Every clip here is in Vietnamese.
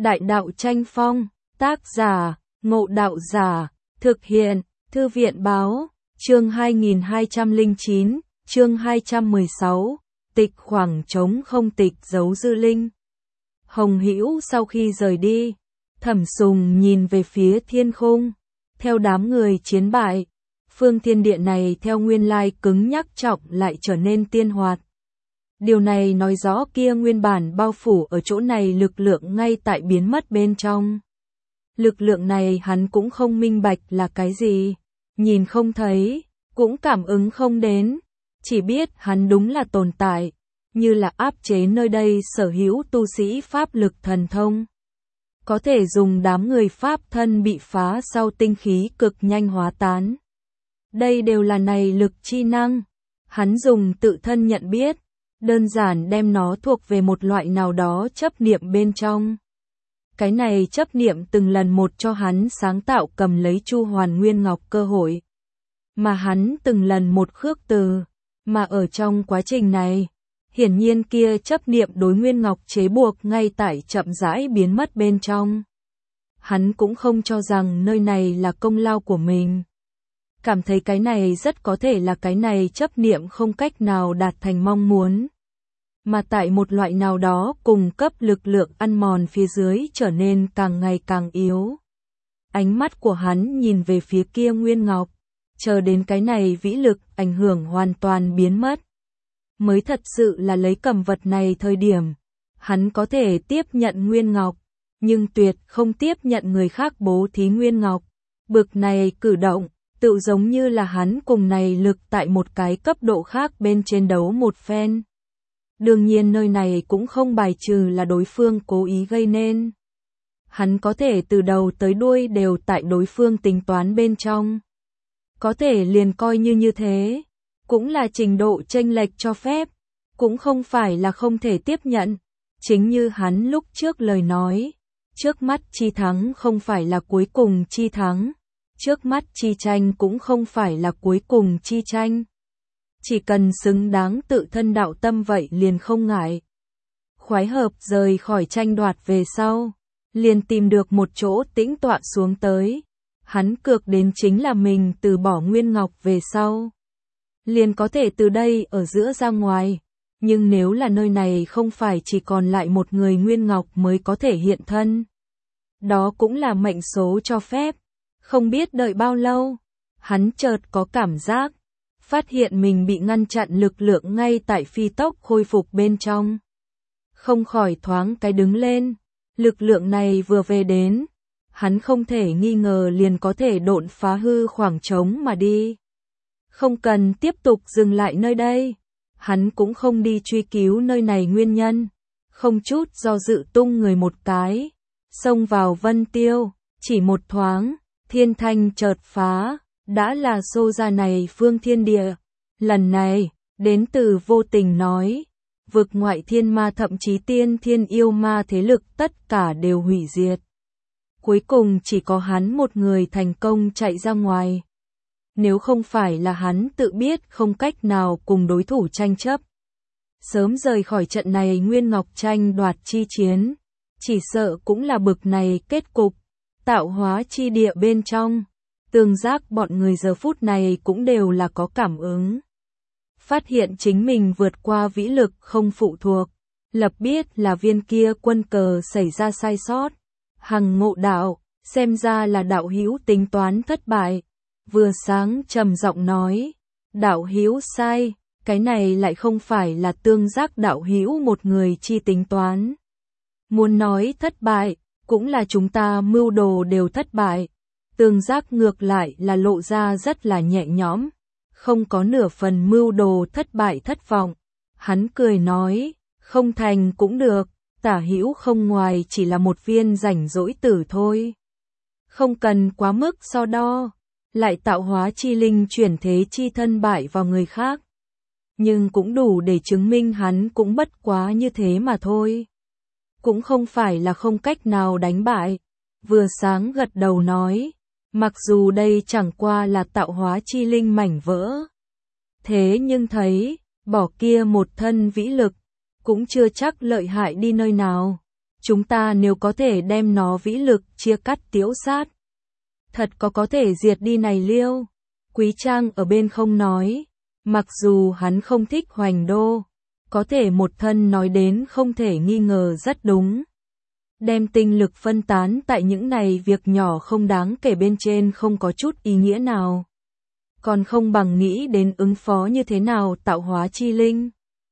Đại đạo tranh phong, tác giả, Ngộ Đạo Giả, thực hiện, Thư viện báo, chương 2209, chương 216, tịch khoảng trống không tịch giấu dư linh. Hồng Hữu sau khi rời đi, Thẩm Sùng nhìn về phía thiên khung, theo đám người chiến bại, phương thiên địa này theo nguyên lai cứng nhắc trọng lại trở nên tiên hoạt. Điều này nói rõ kia nguyên bản bao phủ ở chỗ này lực lượng ngay tại biến mất bên trong. Lực lượng này hắn cũng không minh bạch là cái gì, nhìn không thấy, cũng cảm ứng không đến, chỉ biết hắn đúng là tồn tại, như là áp chế nơi đây sở hữu tu sĩ pháp lực thần thông. Có thể dùng đám người pháp thân bị phá sau tinh khí cực nhanh hóa tán. Đây đều là này lực chi năng, hắn dùng tự thân nhận biết, đơn giản đem nó thuộc về một loại nào đó chấp niệm bên trong. Cái này chấp niệm từng lần một cho hắn sáng tạo cầm lấy Chu Hoàn Nguyên Ngọc cơ hội. Mà hắn từng lần một khước từ, mà ở trong quá trình này, hiển nhiên kia chấp niệm đối Nguyên Ngọc chế buộc ngay tại chậm rãi biến mất bên trong. Hắn cũng không cho rằng nơi này là công lao của mình. Cảm thấy cái này rất có thể là cái này chấp niệm không cách nào đạt thành mong muốn. Mà tại một loại nào đó cùng cấp lực lượng ăn mòn phía dưới trở nên càng ngày càng yếu. Ánh mắt của hắn nhìn về phía kia Nguyên Ngọc, chờ đến cái này vĩ lực ảnh hưởng hoàn toàn biến mất. Mới thật sự là lấy cầm vật này thời điểm, hắn có thể tiếp nhận Nguyên Ngọc, nhưng tuyệt không tiếp nhận người khác bố thí Nguyên Ngọc. Bực này cử động, tự giống như là hắn cùng này lực tại một cái cấp độ khác bên trên đấu một phen. Đương nhiên nơi này cũng không bài trừ là đối phương cố ý gây nên. Hắn có thể từ đầu tới đuôi đều tại đối phương tính toán bên trong. Có thể liền coi như thế, cũng là trình độ chênh lệch cho phép, cũng không phải là không thể tiếp nhận. Chính như hắn lúc trước lời nói, trước mắt chi thắng không phải là cuối cùng chi thắng, trước mắt chi tranh cũng không phải là cuối cùng chi tranh. Chỉ cần xứng đáng tự thân đạo tâm vậy liền không ngại. Khoái hợp rời khỏi tranh đoạt về sau, liền tìm được một chỗ tĩnh tọa xuống tới. Hắn cược đến chính là mình từ bỏ Nguyên Ngọc về sau, liền có thể từ đây ở giữa ra ngoài. Nhưng nếu là nơi này không phải chỉ còn lại một người Nguyên Ngọc mới có thể hiện thân, đó cũng là mệnh số cho phép. Không biết đợi bao lâu, hắn chợt có cảm giác, phát hiện mình bị ngăn chặn lực lượng ngay tại phi tốc khôi phục bên trong. Không khỏi thoáng cái đứng lên, lực lượng này vừa về đến, hắn không thể nghi ngờ liền có thể độn phá hư khoảng trống mà đi. Không cần tiếp tục dừng lại nơi đây, hắn cũng không đi truy cứu nơi này nguyên nhân, không chút do dự tung người một cái, xông vào Vân Tiêu, chỉ một thoáng, thiên thanh chợt phá. Đã là xô ra này phương thiên địa, lần này, đến từ vô tình nói, vực ngoại thiên ma thậm chí tiên thiên yêu ma thế lực tất cả đều hủy diệt. Cuối cùng chỉ có hắn một người thành công chạy ra ngoài. Nếu không phải là hắn tự biết không cách nào cùng đối thủ tranh chấp, sớm rời khỏi trận này Nguyên Ngọc tranh đoạt chi chiến, chỉ sợ cũng là bực này kết cục, tạo hóa chi địa bên trong. Tương giác bọn người giờ phút này cũng đều là có cảm ứng. Phát hiện chính mình vượt qua vĩ lực không phụ thuộc, lập biết là viên kia quân cờ xảy ra sai sót. Hằng Ngộ Đạo, xem ra là đạo hữu tính toán thất bại. Vừa sáng trầm giọng nói, đạo hữu sai, cái này lại không phải là tương giác đạo hữu một người chi tính toán. Muốn nói thất bại, cũng là chúng ta mưu đồ đều thất bại. Tương giác ngược lại là lộ ra rất là nhẹ nhõm, không có nửa phần mưu đồ thất bại thất vọng. Hắn cười nói, không thành cũng được, tả hữu không ngoài chỉ là một viên rảnh rỗi tử thôi. Không cần quá mức so đo, lại tạo hóa chi linh chuyển thế chi thân bại vào người khác. Nhưng cũng đủ để chứng minh hắn cũng bất quá như thế mà thôi. Cũng không phải là không cách nào đánh bại. Vừa sáng gật đầu nói, mặc dù đây chẳng qua là tạo hóa chi linh mảnh vỡ. Thế nhưng thấy, bỏ kia một thân vĩ lực, cũng chưa chắc lợi hại đi nơi nào. chúng ta nếu có thể đem nó vĩ lực chia cắt tiễu sát, thật có thể diệt đi này Liêu. Quý Trang ở bên không nói, mặc dù hắn không thích Hoành Đô, có thể một thân nói đến không thể nghi ngờ rất đúng. Đem tinh lực phân tán tại những này việc nhỏ không đáng kể bên trên không có chút ý nghĩa nào. Còn không bằng nghĩ đến ứng phó như thế nào tạo hóa chi linh.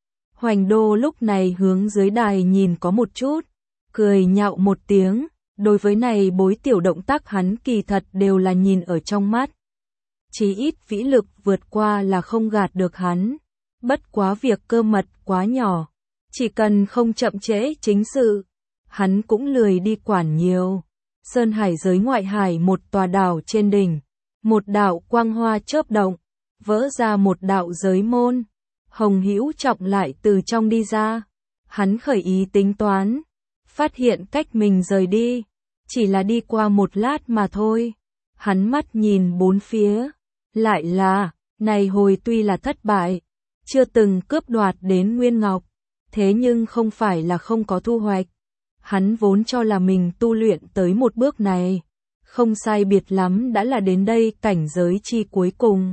Hoành Đô lúc này hướng dưới đài nhìn có một chút, cười nhạo một tiếng, đối với này bối tiểu động tác hắn kỳ thật đều là nhìn ở trong mắt. Chí ít vĩ lực vượt qua là không gạt được hắn, bất quá việc cơ mật quá nhỏ, chỉ cần không chậm trễ chính sự, hắn cũng lười đi quản nhiều. Sơn Hải giới ngoại hải một tòa đảo trên đỉnh, một đạo quang hoa chớp động, vỡ ra một đạo giới môn. Hồng Hữu Trọng lại từ trong đi ra, hắn khởi ý tính toán, phát hiện cách mình rời đi, chỉ là đi qua một lát mà thôi. Hắn mắt nhìn bốn phía, lại là, này hồi tuy là thất bại, chưa từng cướp đoạt đến Nguyên Ngọc, thế nhưng không phải là không có thu hoạch. Hắn vốn cho là mình tu luyện tới một bước này, không sai biệt lắm đã là đến đây cảnh giới chi cuối cùng.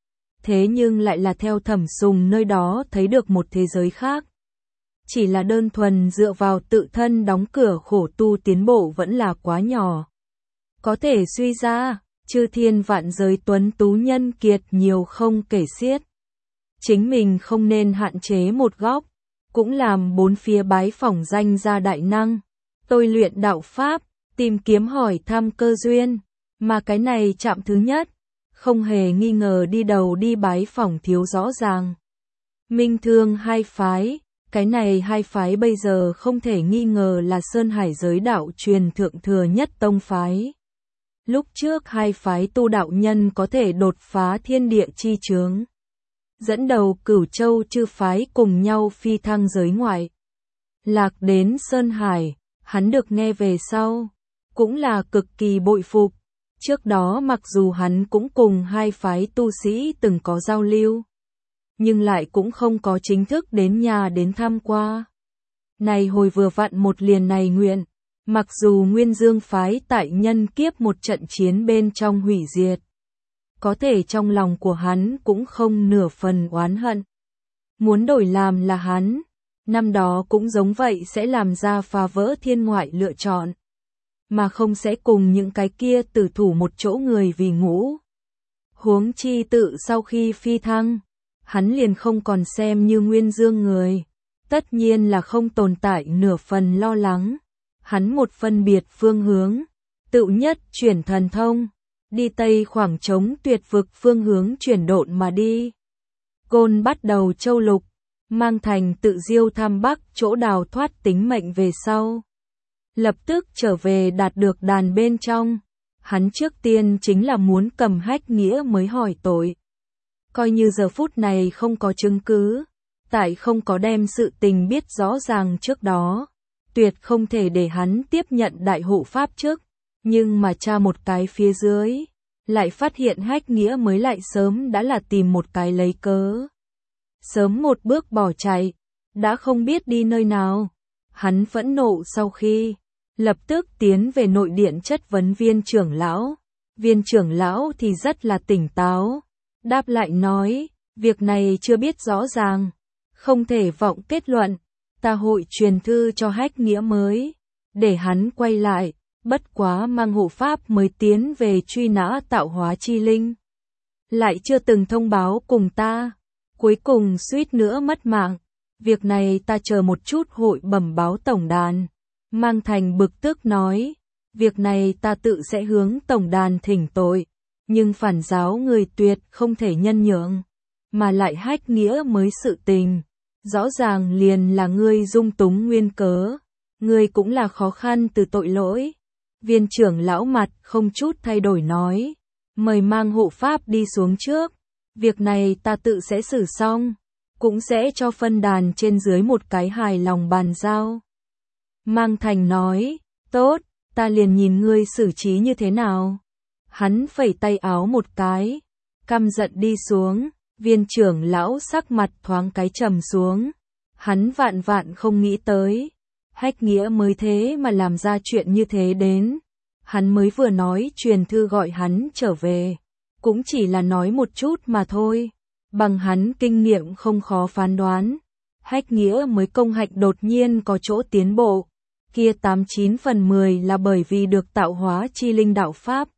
Thế nhưng lại là theo Thẩm Sùng nơi đó thấy được một thế giới khác. Chỉ là đơn thuần dựa vào tự thân đóng cửa khổ tu tiến bộ vẫn là quá nhỏ. Có thể suy ra, chư thiên vạn giới tuấn tú nhân kiệt nhiều không kể xiết. Chính mình không nên hạn chế một góc, cũng làm bốn phía bái phỏng danh ra đại năng, tôi luyện đạo pháp, tìm kiếm hỏi thăm cơ duyên, mà cái này chạm thứ nhất, không hề nghi ngờ đi đầu đi bái phỏng thiếu rõ ràng. Minh Thương hai phái, cái này hai phái bây giờ không thể nghi ngờ là Sơn Hải giới đạo truyền thượng thừa nhất tông phái. Lúc trước hai phái tu đạo nhân có thể đột phá thiên địa chi chướng, dẫn đầu Cửu Châu chư phái cùng nhau phi thăng giới ngoại. Lạc đến Sơn Hải, hắn được nghe về sau, cũng là cực kỳ bội phục. Trước đó mặc dù hắn cũng cùng hai phái tu sĩ từng có giao lưu, nhưng lại cũng không có chính thức đến nhà đến thăm qua. Này hồi vừa vặn một liền này nguyện, mặc dù Nguyên Dương phái tại nhân kiếp một trận chiến bên trong hủy diệt, có thể trong lòng của hắn cũng không nửa phần oán hận. Muốn đổi làm là hắn, năm đó cũng giống vậy sẽ làm ra phá vỡ thiên ngoại lựa chọn, mà không sẽ cùng những cái kia tử thủ một chỗ người vì ngũ. Huống chi tự sau khi phi thăng, hắn liền không còn xem như Nguyên Dương người, tất nhiên là không tồn tại nửa phần lo lắng. Hắn một phân biệt phương hướng, tự nhất chuyển thần thông, đi Tây khoảng trống tuyệt vực phương hướng chuyển độn mà đi. Côn bắt đầu châu lục, mang thành tự diêu thăm Bắc chỗ đào thoát tính mệnh về sau. Lập tức trở về đạt được đàn bên trong, hắn trước tiên chính là muốn cầm Hách Nghĩa mới hỏi tội. Coi như giờ phút này không có chứng cứ, tại không có đem sự tình biết rõ ràng trước đó, tuyệt không thể để hắn tiếp nhận đại hộ pháp trước, nhưng mà tra một cái phía dưới, lại phát hiện Hách Nghĩa mới lại sớm đã là tìm một cái lấy cớ. Sớm một bước bỏ chạy, đã không biết đi nơi nào. Hắn phẫn nộ sau khi, lập tức tiến về nội điện chất vấn viên trưởng lão. Viên trưởng lão thì rất là tỉnh táo, đáp lại nói, việc này chưa biết rõ ràng, không thể vọng kết luận, ta hội truyền thư cho Hách Nghĩa mới, để hắn quay lại, bất quá mang hộ pháp mới tiến về truy nã tạo hóa chi linh. Lại chưa từng thông báo cùng ta, cuối cùng suýt nữa mất mạng, việc này ta chờ một chút hội bẩm báo tổng đàn. Mang Thành bực tức nói, việc này ta tự sẽ hướng tổng đàn thỉnh tội, nhưng phản giáo người tuyệt không thể nhân nhượng, mà lại Hách Nghĩa mới sự tình, rõ ràng liền là ngươi dung túng nguyên cớ, ngươi cũng là khó khăn từ tội lỗi. Viên trưởng lão mặt không chút thay đổi nói, mời mang hộ pháp đi xuống trước, việc này ta tự sẽ xử xong, cũng sẽ cho phân đàn trên dưới một cái hài lòng bàn giao. Mang Thành nói, tốt, ta liền nhìn ngươi xử trí như thế nào. Hắn phẩy tay áo một cái, căm giận đi xuống, viên trưởng lão sắc mặt thoáng cái trầm xuống. Hắn vạn vạn không nghĩ tới, Hách Nghĩa mới thế mà làm ra chuyện như thế đến. Hắn mới vừa nói truyền thư gọi hắn trở về. Cũng chỉ là nói một chút mà thôi. Bằng hắn kinh nghiệm không khó phán đoán. Hách Nghĩa mới công hạnh đột nhiên có chỗ tiến bộ. Kia 89 phần 10 là bởi vì được tạo hóa chi linh đạo Pháp.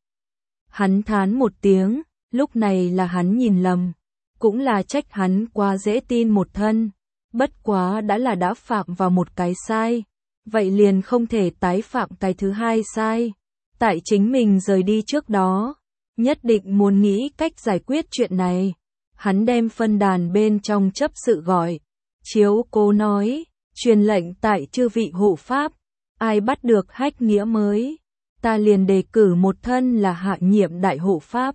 Hắn thán một tiếng, lúc này là hắn nhìn lầm. Cũng là trách hắn quá dễ tin một thân. Bất quá đã phạm vào một cái sai. Vậy liền không thể tái phạm cái thứ hai sai. Tại chính mình rời đi trước đó, nhất định muốn nghĩ cách giải quyết chuyện này. Hắn đem phân đàn bên trong chấp sự gọi. Chiếu cố nói, truyền lệnh tại chư vị hộ pháp. Ai bắt được Hách Nghĩa mới, ta liền đề cử một thân là hạ nhiệm đại hộ pháp.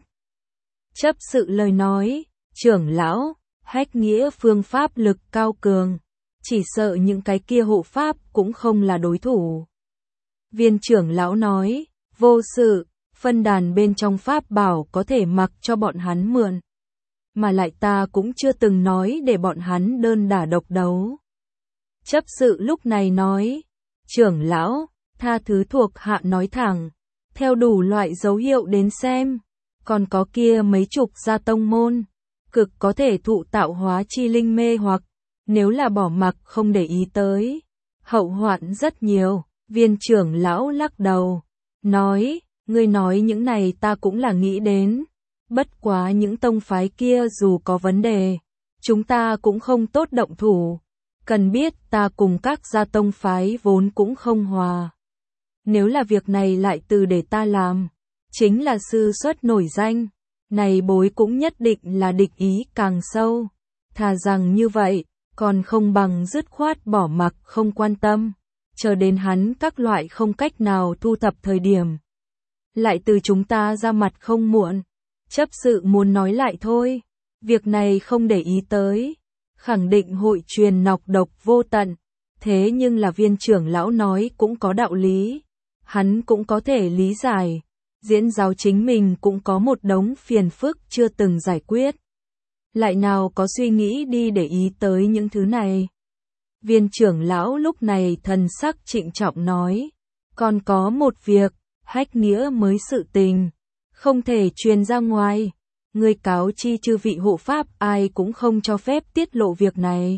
Chấp sự lời nói, trưởng lão, Hách Nghĩa phương pháp lực cao cường. Chỉ sợ những cái kia hộ pháp cũng không là đối thủ. Viên trưởng lão nói, vô sự, phân đàn bên trong pháp bảo có thể mặc cho bọn hắn mượn. Mà lại ta cũng chưa từng nói để bọn hắn đơn đả độc đấu. Chấp sự lúc này nói, trưởng lão, tha thứ thuộc hạ nói thẳng, theo đủ loại dấu hiệu đến xem, còn có kia mấy chục gia tông môn, cực có thể thụ tạo hóa chi linh mê hoặc, nếu là bỏ mặc không để ý tới, hậu hoạn rất nhiều. Viên trưởng lão lắc đầu, nói, ngươi nói những này ta cũng là nghĩ đến, bất quá những tông phái kia dù có vấn đề, chúng ta cũng không tốt động thủ. Cần biết ta cùng các gia tông phái vốn cũng không hòa. Nếu là việc này lại từ để ta làm, chính là sư xuất nổi danh, này bối cũng nhất định là địch ý càng sâu. Thà rằng như vậy, còn không bằng dứt khoát bỏ mặc không quan tâm, chờ đến hắn các loại không cách nào thu thập thời điểm. Lại từ chúng ta ra mặt không muộn. Chấp sự muốn nói lại thôi, việc này không để ý tới. Khẳng định hội truyền nọc độc vô tận, thế nhưng là viên trưởng lão nói cũng có đạo lý, hắn cũng có thể lý giải, diễn giáo chính mình cũng có một đống phiền phức chưa từng giải quyết. Lại nào có suy nghĩ đi để ý tới những thứ này. Viên trưởng lão lúc này thần sắc trịnh trọng nói, còn có một việc, Hách Nghĩa mới sự tình, không thể truyền ra ngoài. Ngươi cáo chi chư vị hộ pháp ai cũng không cho phép tiết lộ việc này.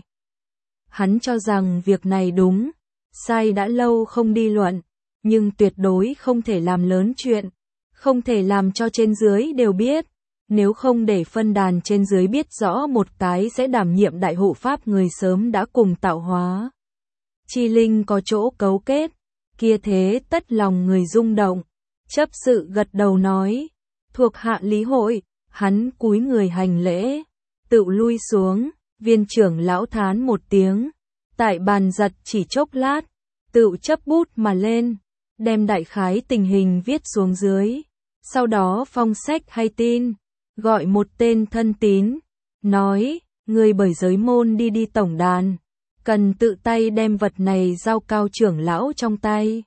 Hắn cho rằng việc này đúng, sai đã lâu không đi luận, nhưng tuyệt đối không thể làm lớn chuyện, không thể làm cho trên dưới đều biết, nếu không để phân đàn trên dưới biết rõ một cái sẽ đảm nhiệm đại hộ pháp người sớm đã cùng tạo hóa. Chi linh có chỗ cấu kết, kia thế tất lòng người rung động. Chấp sự gật đầu nói, thuộc hạ lý hội. Hắn cúi người hành lễ, tự lui xuống, viên trưởng lão thán một tiếng, tại bàn giật chỉ chốc lát, tự chấp bút mà lên, đem đại khái tình hình viết xuống dưới, sau đó phong sách hay tin, gọi một tên thân tín, nói, người bởi giới môn đi tổng đàn, cần tự tay đem vật này giao cao trưởng lão trong tay.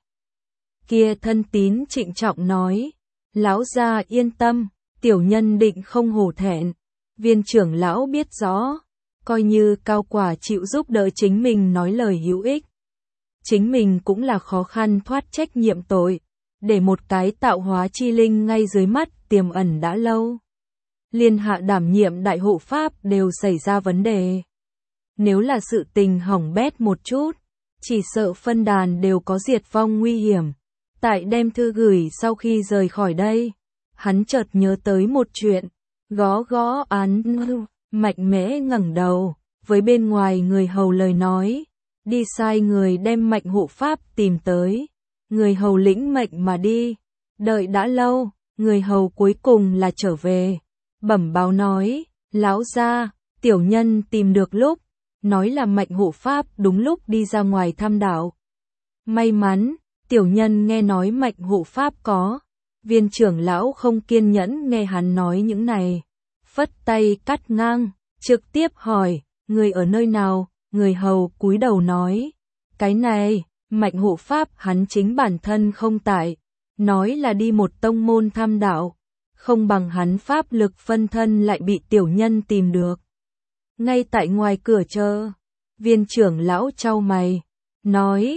Kia thân tín trịnh trọng nói, lão gia yên tâm. Tiểu nhân định không hổ thẹn. Viên trưởng lão biết rõ, coi như cao quả chịu giúp đỡ chính mình nói lời hữu ích. Chính mình cũng là khó khăn thoát trách nhiệm tội, để một cái tạo hóa chi linh ngay dưới mắt tiềm ẩn đã lâu. Liên hạ đảm nhiệm đại hộ pháp đều xảy ra vấn đề. Nếu là sự tình hỏng bét một chút, chỉ sợ phân đàn đều có diệt vong nguy hiểm. Tại đem thư gửi sau khi rời khỏi đây. Hắn chợt nhớ tới một chuyện, gõ án, mạnh mẽ ngẩng đầu, với bên ngoài người hầu lời nói, đi sai người đem Mạnh hộ pháp tìm tới, người hầu lĩnh mệnh mà đi, đợi đã lâu, người hầu cuối cùng là trở về, bẩm báo nói, lão gia, tiểu nhân tìm được lúc, nói là Mạnh hộ pháp đúng lúc đi ra ngoài thăm đảo. May mắn, tiểu nhân nghe nói Mạnh hộ pháp có. Viên trưởng lão không kiên nhẫn nghe hắn nói những này, phất tay cắt ngang, trực tiếp hỏi, người ở nơi nào, người hầu cúi đầu nói, cái này, Mạnh hộ pháp hắn chính bản thân không tại, nói là đi một tông môn tham đạo, không bằng hắn pháp lực phân thân lại bị tiểu nhân tìm được. Ngay tại ngoài cửa chờ, viên trưởng lão chau mày, nói,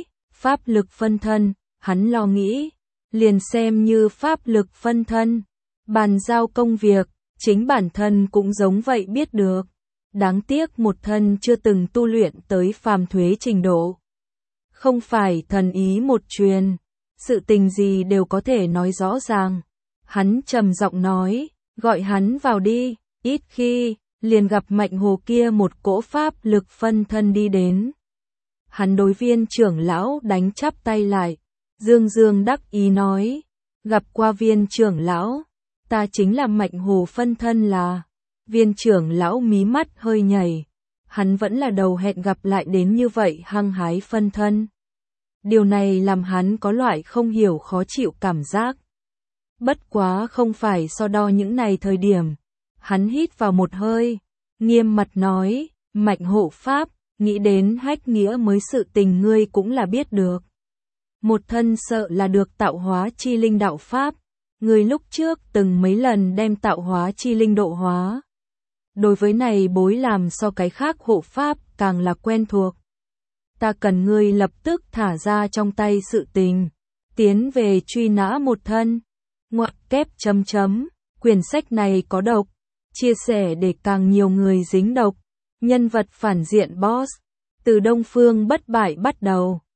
pháp lực phân thân, hắn lo nghĩ, liền xem như pháp lực phân thân, bàn giao công việc, chính bản thân cũng giống vậy biết được. Đáng tiếc một thân chưa từng tu luyện tới phàm thuế trình độ. Không phải thần ý một truyền, sự tình gì đều có thể nói rõ ràng. Hắn trầm giọng nói, gọi hắn vào đi, ít khi, liền gặp Mạnh Hồ kia một cỗ pháp lực phân thân đi đến. Hắn đối Viên trưởng lão đánh chắp tay lại, dương dương đắc ý nói, gặp qua Viên trưởng lão, ta chính là Mạnh Hồ phân thân là. Viên trưởng lão mí mắt hơi nhảy, hắn vẫn là đầu hẹn gặp lại đến như vậy hăng hái phân thân. Điều này làm hắn có loại không hiểu khó chịu cảm giác. Bất quá không phải so đo những này thời điểm. Hắn hít vào một hơi, nghiêm mặt nói, Mạnh hộ pháp, nghĩ đến hách nghĩa mới sự tình ngươi cũng là biết được. Một thân sợ là được tạo hóa chi linh đạo pháp, ngươi lúc trước từng mấy lần đem tạo hóa chi linh độ hóa. Đối với này bối làm so cái khác hộ pháp càng là quen thuộc. Ta cần ngươi lập tức thả ra trong tay sự tình, tiến về truy nã một thân. Ngoặc kép chấm chấm, quyển sách này có độc, chia sẻ để càng nhiều người dính độc. Nhân vật phản diện boss, từ Đông Phương bất bại bắt đầu.